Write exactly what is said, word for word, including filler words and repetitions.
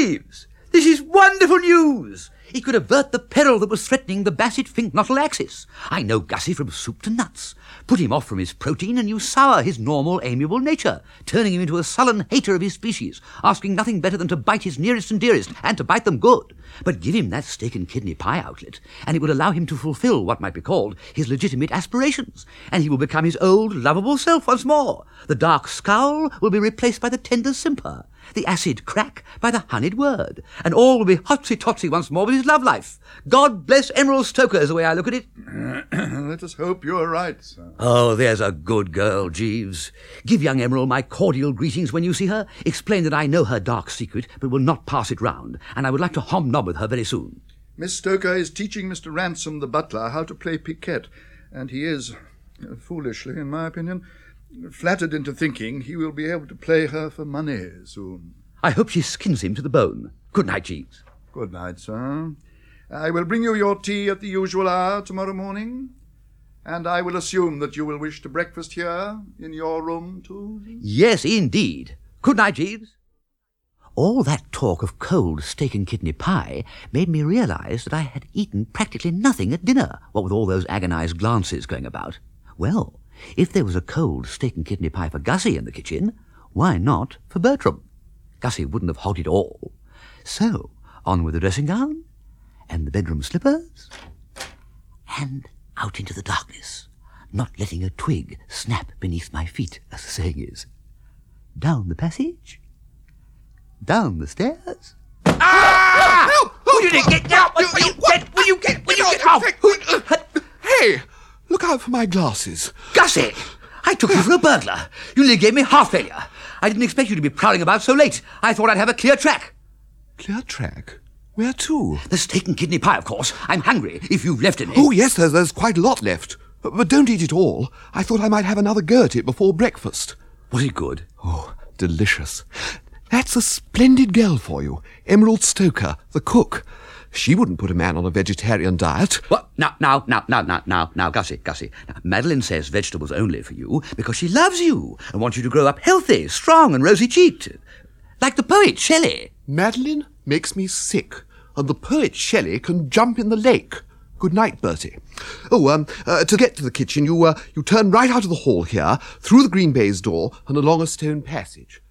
Jeeves, this is wonderful news. It could avert the peril that was threatening the Bassett-Fink-Nottle axis. I know Gussie from soup to nuts. Put him off from his protein and you sour his normal, amiable nature, turning him into a sullen hater of his species, asking nothing better than to bite his nearest and dearest, and to bite them good. But give him that steak and kidney pie outlet, and it would allow him to fulfill what might be called his legitimate aspirations, and he will become his old, lovable self once more. The dark scowl will be replaced by the tender simper, the acid crack by the honeyed word, and all will be hotsy-totsy once more with his love life. God bless Emerald Stoker is the way I look at it. Let us hope you are right, sir. Oh, there's a good girl, Jeeves. Give young Emerald my cordial greetings when you see her. Explain that I know her dark secret, but will not pass it round, and I would like to hobnob with her very soon. Miss Stoker is teaching Mister Ransom, the butler, how to play piquet, and he is, uh, foolishly in my opinion, flattered into thinking he will be able to play her for money soon. I hope she skins him to the bone. Good night, Jeeves. Good night, sir. I will bring you your tea at the usual hour tomorrow morning, and I will assume that you will wish to breakfast here in your room too. Yes, indeed. Good night, Jeeves. All that talk of cold steak and kidney pie made me realize that I had eaten practically nothing at dinner, what with all those agonized glances going about. Well, if there was a cold steak and kidney pie for Gussie in the kitchen, why not for Bertram? Gussie wouldn't have hogged it all. So, on with the dressing gown, and the bedroom slippers, and out into the darkness, not letting a twig snap beneath my feet, as the saying is. Down the passage, down the stairs. Ah! No! No! Will you get out? Will you get? Will you get? Will you get out? Hey! Look out for my glasses. Gussie! I took you for a burglar. You nearly gave me heart failure. I didn't expect you to be prowling about so late. I thought I'd have a clear track. Clear track? Where to? The steak and kidney pie, of course. I'm hungry, if you've left any. Oh, yes, there's, there's quite a lot left. But don't eat it all. I thought I might have another go at it before breakfast. Was it good? Oh, delicious. That's a splendid girl for you. Emerald Stoker, the cook. She wouldn't put a man on a vegetarian diet. What? Now, now, now, now, now, now, now, Gussie, Gussie. Now, Madeline says vegetables only for you because she loves you and wants you to grow up healthy, strong and rosy-cheeked. Like the poet Shelley. Madeline makes me sick, and the poet Shelley can jump in the lake. Good night, Bertie. Oh, um, uh, to get to the kitchen, you, uh, you turn right out of the hall here, through the green baize door, and along a stone passage.